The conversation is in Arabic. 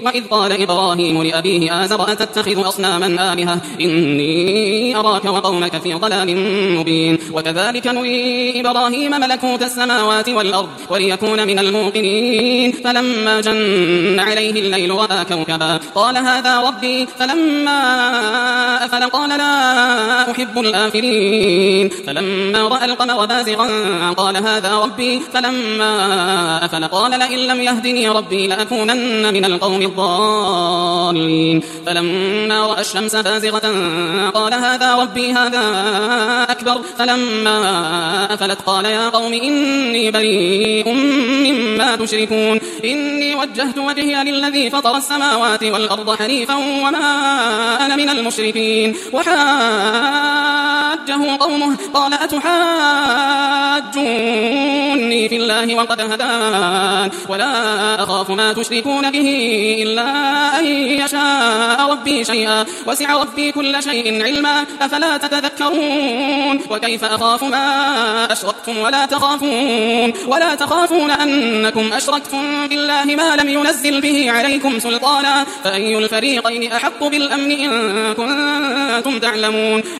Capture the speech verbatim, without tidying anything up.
وإذ قال إبراهيم لأبيه آزر أتتخذ أصناما آلهة إني أراك وقومك في ضلال مبين وكذلك نري إبراهيم ملكوت السماوات والأرض وليكون من الموقنين فلما جن عليه الليل رأى كوكبا قال هذا ربي فلما أفل قال لا أحب الآفلين فلما رأى القمر بازغا قال هذا ربي فلما أفل قال لئن لم يهدني ربي لأكونن من القوم الضالين فلما رأى الشمس بازغة قال هذا ربي هذا أكبر فلما أفلت قال يا قوم إني بريء مما تشركون إني وجهت وجهي للذي فطر السماوات والأرض حنيفا وما أنا من المشركين وحاجه قومه قال أتحاجوني في الله وقد هدان ولا أخاف ما تشركون به إلا أن يشاء ربي شيئا وسع ربي كل شيء علما أفلا تتذكرون وكيف أخاف ما أشركتم ولا تخافون ولا تخافون أنكم أشركتم بالله ما لم ينزل به عليكم سلطانا فأي الفريقين أحق بالأمن إن كنتم تعلمون